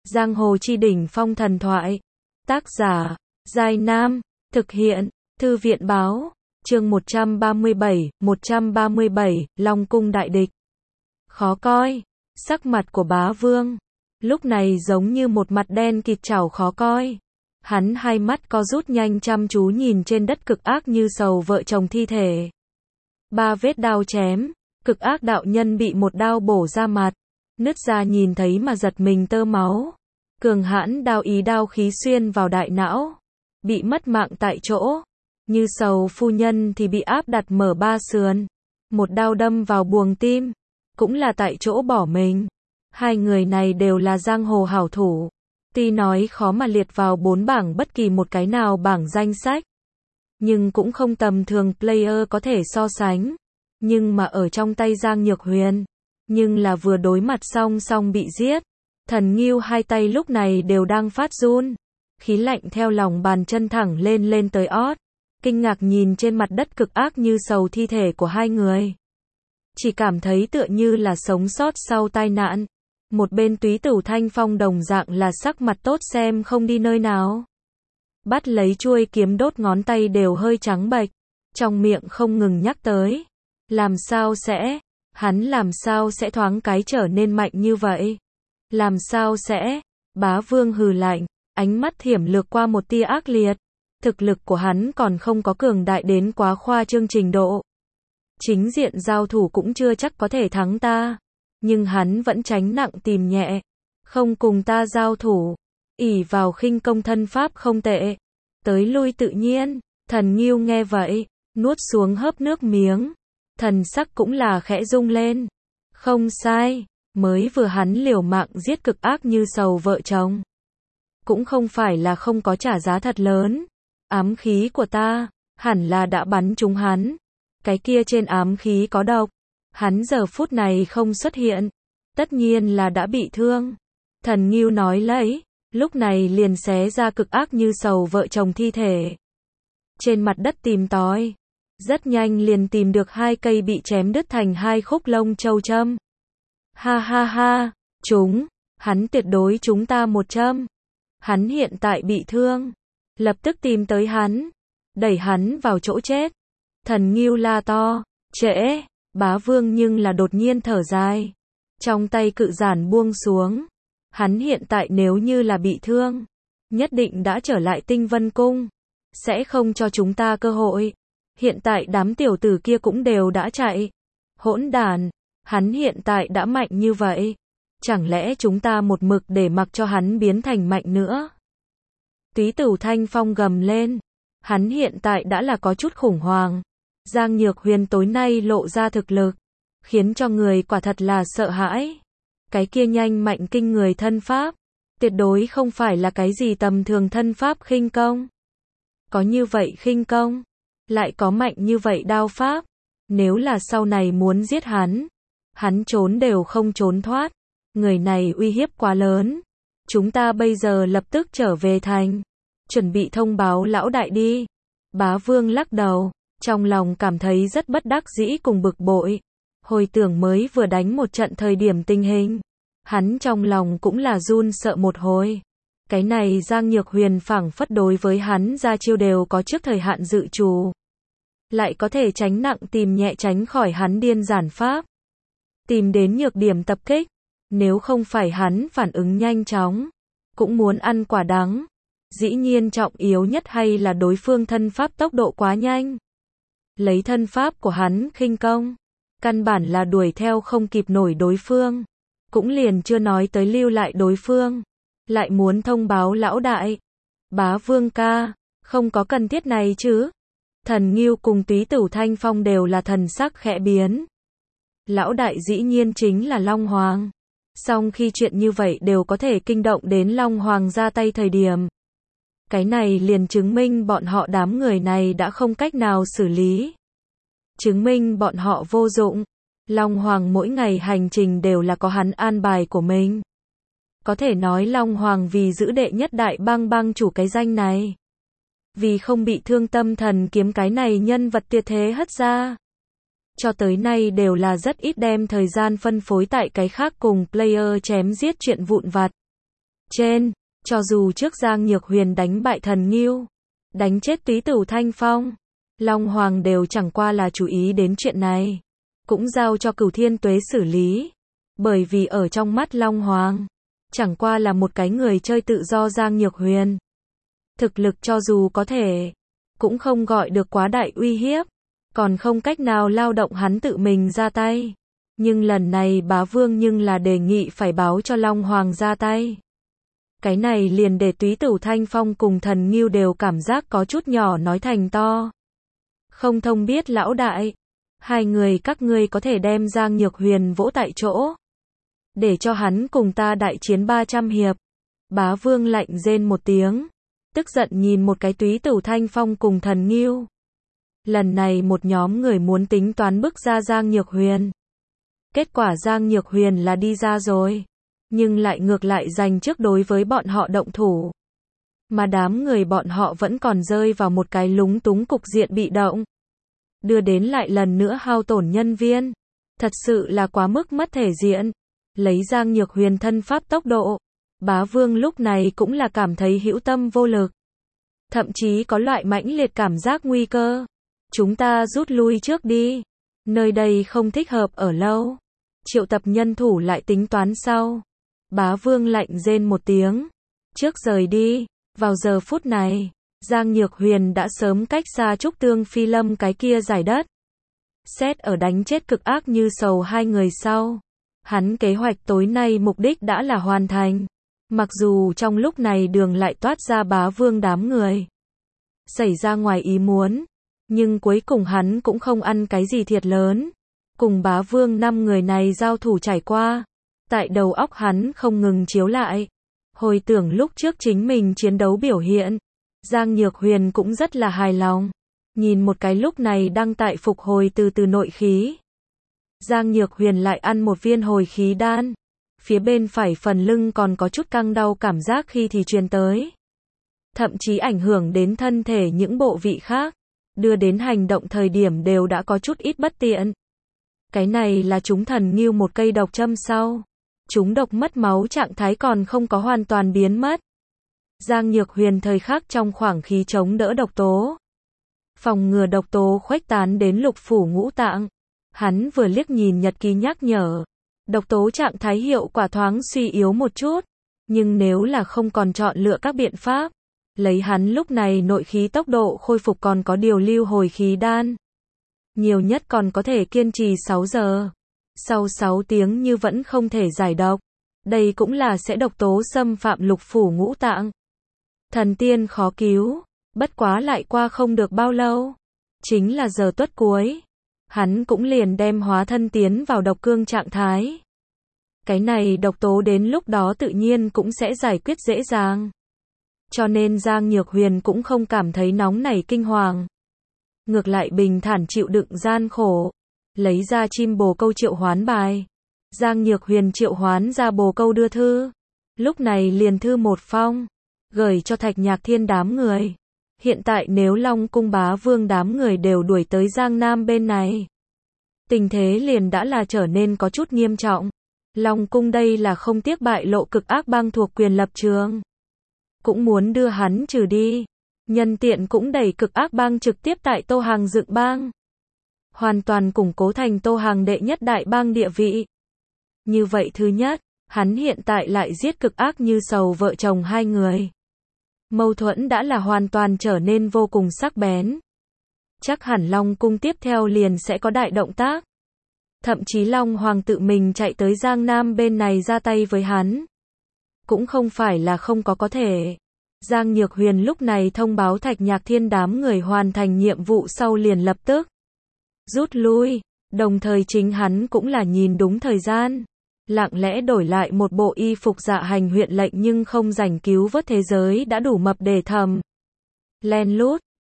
Giang hồ chi đỉnh phong thần thoại. Tác giả, Giai Nam. Thực hiện, Thư viện báo. Chương 137, Long cung đại địch. Khó coi. Sắc mặt của bá vương lúc này giống như một mặt đen kịt chảo khó coi. Hắn hai mắt co rút nhanh chăm chú nhìn trên đất cực ác như sầu vợ chồng thi thể. 3 vết đao chém, cực ác đạo nhân bị một đao bổ ra mặt, nứt ra nhìn thấy mà giật mình tơ máu. Cường hãn đao ý đao khí xuyên vào đại não, bị mất mạng tại chỗ. Như sầu phu nhân thì bị áp đặt mở 3 sườn, một đao đâm vào buồng tim, cũng là tại chỗ bỏ mình. Hai người này đều là giang hồ hảo thủ, tuy nói khó mà liệt vào 4 bảng bất kỳ một cái nào bảng danh sách, nhưng cũng không tầm thường player có thể so sánh. Nhưng mà ở trong tay Giang Nhược Huyền, nhưng là vừa đối mặt song bị giết. Thần Ngưu hai tay lúc này đều đang phát run, khí lạnh theo lòng bàn chân thẳng lên tới ót, kinh ngạc nhìn trên mặt đất cực ác như sầu thi thể của hai người. Chỉ cảm thấy tựa như là sống sót sau tai nạn. Một bên Túy Tửu Thanh Phong đồng dạng là sắc mặt tốt xem không đi nơi nào. Bắt lấy chuôi kiếm đốt ngón tay đều hơi trắng bệch, trong miệng không ngừng nhắc tới. Làm sao sẽ, hắn làm sao sẽ thoáng cái trở nên mạnh như vậy? Làm sao sẽ? Bá Vương hừ lạnh, ánh mắt thiểm lược qua một tia ác liệt. Thực lực của hắn còn không có cường đại đến quá khoa trương trình độ. Chính diện giao thủ cũng chưa chắc có thể thắng ta. Nhưng hắn vẫn tránh nặng tìm nhẹ, không cùng ta giao thủ, ỷ vào khinh công thân pháp không tệ, tới lui tự nhiên. Thần Ngưu nghe vậy, nuốt xuống hớp nước miếng, thần sắc cũng là khẽ rung lên. Không sai, mới vừa hắn liều mạng giết cực ác như sầu vợ chồng, cũng không phải là không có trả giá thật lớn. Ám khí của ta, hẳn là đã bắn trúng hắn. Cái kia trên ám khí có độc. Hắn giờ phút này không xuất hiện, tất nhiên là đã bị thương. Thần Ngưu nói lấy, lúc này liền xé ra cực ác như sầu vợ chồng thi thể. Trên mặt đất tìm tòi, rất nhanh liền tìm được 2 cây bị chém đứt thành 2 khúc lông châu châm. Ha ha ha, hắn tuyệt đối chúng ta một châm. Hắn hiện tại bị thương, lập tức tìm tới hắn, đẩy hắn vào chỗ chết. Thần Ngưu la to, trễ. Bá Vương nhưng là đột nhiên thở dài, trong tay cự giản buông xuống. Hắn hiện tại nếu như là bị thương, nhất định đã trở lại Tinh Vân Cung, sẽ không cho chúng ta cơ hội. Hiện tại đám tiểu tử kia cũng đều đã chạy. Hỗn đản, hắn hiện tại đã mạnh như vậy, chẳng lẽ chúng ta một mực để mặc cho hắn biến thành mạnh nữa? Túy Tửu Thanh Phong gầm lên, hắn hiện tại đã là có chút khủng hoảng. Giang Nhược Huyền tối nay lộ ra thực lực, khiến cho người quả thật là sợ hãi. Cái kia nhanh mạnh kinh người thân pháp, tuyệt đối không phải là cái gì tầm thường thân pháp khinh công. Có như vậy khinh công, lại có mạnh như vậy đao pháp. Nếu là sau này muốn giết hắn trốn đều không trốn thoát. Người này uy hiếp quá lớn. Chúng ta bây giờ lập tức trở về thành, chuẩn bị thông báo lão đại đi. Bá Vương lắc đầu, trong lòng cảm thấy rất bất đắc dĩ cùng bực bội. Hồi tưởng mới vừa đánh một trận thời điểm tình hình, hắn trong lòng cũng là run sợ một hồi. Cái này Giang Nhược Huyền phảng phất đối với hắn ra chiêu đều có trước thời hạn dự trù, lại có thể tránh nặng tìm nhẹ tránh khỏi hắn điên giản pháp, tìm đến nhược điểm tập kích. Nếu không phải hắn phản ứng nhanh chóng, cũng muốn ăn quả đắng. Dĩ nhiên trọng yếu nhất hay là đối phương thân pháp tốc độ quá nhanh. Lấy thân pháp của hắn khinh công, căn bản là đuổi theo không kịp nổi đối phương. Cũng liền chưa nói tới lưu lại đối phương, lại muốn thông báo lão đại. Bá Vương ca, không có cần thiết này chứ? Thần Ngưu cùng Túy Tửu Thanh Phong đều là thần sắc khẽ biến. Lão đại dĩ nhiên chính là Long Hoàng. Song khi chuyện như vậy đều có thể kinh động đến Long Hoàng ra tay thời điểm, cái này liền chứng minh bọn họ đám người này đã không cách nào xử lý. Chứng minh bọn họ vô dụng. Long Hoàng mỗi ngày hành trình đều là có hắn an bài của mình. Có thể nói Long Hoàng vì giữ đệ nhất đại bang chủ cái danh này, vì không bị thương tâm thần kiếm cái này nhân vật tuyệt thế hất ra, cho tới nay đều là rất ít đem thời gian phân phối tại cái khác cùng player chém giết chuyện vụn vặt. trên. Cho dù trước Giang Nhược Huyền đánh bại Thần Ngưu, đánh chết Túy Tửu Thanh Phong, Long Hoàng đều chẳng qua là chú ý đến chuyện này, cũng giao cho Cửu Thiên Tuế xử lý. Bởi vì ở trong mắt Long Hoàng, chẳng qua là một cái người chơi tự do Giang Nhược Huyền. Thực lực cho dù có thể, cũng không gọi được quá đại uy hiếp, còn không cách nào lao động hắn tự mình ra tay. Nhưng lần này Bá Vương nhưng là đề nghị phải báo cho Long Hoàng ra tay. Cái này liền để Túy Tửu Thanh Phong cùng Thần Ngưu đều cảm giác có chút nhỏ nói thành to. Không thông biết lão đại, hai người các ngươi có thể đem Giang Nhược Huyền vỗ tại chỗ, để cho hắn cùng ta đại chiến 300 hiệp. Bá Vương lạnh rên một tiếng, tức giận nhìn một cái Túy Tửu Thanh Phong cùng Thần Ngưu. Lần này một nhóm người muốn tính toán bức ra Giang Nhược Huyền. Kết quả Giang Nhược Huyền là đi ra rồi, nhưng lại ngược lại giành trước đối với bọn họ động thủ. Mà đám người bọn họ vẫn còn rơi vào một cái lúng túng cục diện bị động. Đưa đến lại lần nữa hao tổn nhân viên. Thật sự là quá mức mất thể diện. Lấy Giang Nhược Huyền thân pháp tốc độ, Bá Vương lúc này cũng là cảm thấy hữu tâm vô lực. Thậm chí có loại mãnh liệt cảm giác nguy cơ. Chúng ta rút lui trước đi. Nơi đây không thích hợp ở lâu. Triệu tập nhân thủ lại tính toán sau. Bá Vương lạnh rên một tiếng. Trước rời đi. Vào giờ phút này, Giang Nhược Huyền đã sớm cách xa Trúc Tương Phi Lâm cái kia giải đất. Xét ở đánh chết Cực Ác Như Sầu hai người sau, hắn kế hoạch tối nay mục đích đã là hoàn thành. Mặc dù trong lúc này đường lại toát ra Bá Vương đám người, xảy ra ngoài ý muốn, nhưng cuối cùng hắn cũng không ăn cái gì thiệt lớn. Cùng Bá Vương 5 người này giao thủ trải qua, tại đầu óc hắn không ngừng chiếu lại. Hồi tưởng lúc trước chính mình chiến đấu biểu hiện, Giang Nhược Huyền cũng rất là hài lòng. Nhìn một cái lúc này đang tại phục hồi từ từ nội khí. Giang Nhược Huyền lại ăn một viên hồi khí đan. Phía bên phải phần lưng còn có chút căng đau cảm giác khi thì truyền tới. Thậm chí ảnh hưởng đến thân thể những bộ vị khác. Đưa đến hành động thời điểm đều đã có chút ít bất tiện. Cái này là chúng Thần Ngưu một cây độc châm sau. Chúng độc mất máu trạng thái còn không có hoàn toàn biến mất. Giang Nhược Huyền thời khắc trong khoảng khí chống đỡ độc tố. Phòng ngừa độc tố khuếch tán đến lục phủ ngũ tạng. Hắn vừa liếc nhìn nhật ký nhắc nhở. Độc tố trạng thái hiệu quả thoáng suy yếu một chút. Nhưng nếu là không còn chọn lựa các biện pháp, lấy hắn lúc này nội khí tốc độ khôi phục còn có điều lưu hồi khí đan. Nhiều nhất còn có thể kiên trì 6 giờ. Sau 6 tiếng như vẫn không thể giải độc. Đây cũng là sẽ độc tố xâm phạm lục phủ ngũ tạng. Thần tiên khó cứu. Bất quá lại qua không được bao lâu. Chính là giờ tuất cuối. Hắn cũng liền đem hóa thân tiến vào độc cương trạng thái. Cái này độc tố đến lúc đó tự nhiên cũng sẽ giải quyết dễ dàng. Cho nên Giang Nhược Huyền cũng không cảm thấy nóng nảy kinh hoàng. Ngược lại bình thản chịu đựng gian khổ. Lấy ra chim bồ câu triệu hoán bài. Giang Nhược Huyền triệu hoán ra bồ câu đưa thư. Lúc này liền thư một phong. Gửi cho Thạch Nhạc Thiên đám người. Hiện tại nếu Long Cung Bá Vương đám người đều đuổi tới Giang Nam bên này, tình thế liền đã là trở nên có chút nghiêm trọng. Long Cung đây là không tiếc bại lộ Cực Ác Bang thuộc quyền lập trường. Cũng muốn đưa hắn trừ đi. Nhân tiện cũng đẩy Cực Ác Bang trực tiếp tại Tô Hàng dựng bang. Hoàn toàn củng cố thành Tô Hàng đệ nhất đại bang địa vị. Như vậy thứ nhất, hắn hiện tại lại giết Cực Ác Như Sầu vợ chồng hai người. Mâu thuẫn đã là hoàn toàn trở nên vô cùng sắc bén. Chắc hẳn Long Cung tiếp theo liền sẽ có đại động tác. Thậm chí Long Hoàng tự mình chạy tới Giang Nam bên này ra tay với hắn. Cũng không phải là không có thể. Giang Nhược Huyền lúc này thông báo Thạch Nhạc Thiên đám người hoàn thành nhiệm vụ sau liền lập tức rút lui. Đồng thời chính hắn cũng là nhìn đúng thời gian. Lặng lẽ đổi lại một bộ y phục dạ hành huyện lệnh nhưng không rảnh cứu vớt thế giới đã đủ mập để thầm. Len lút,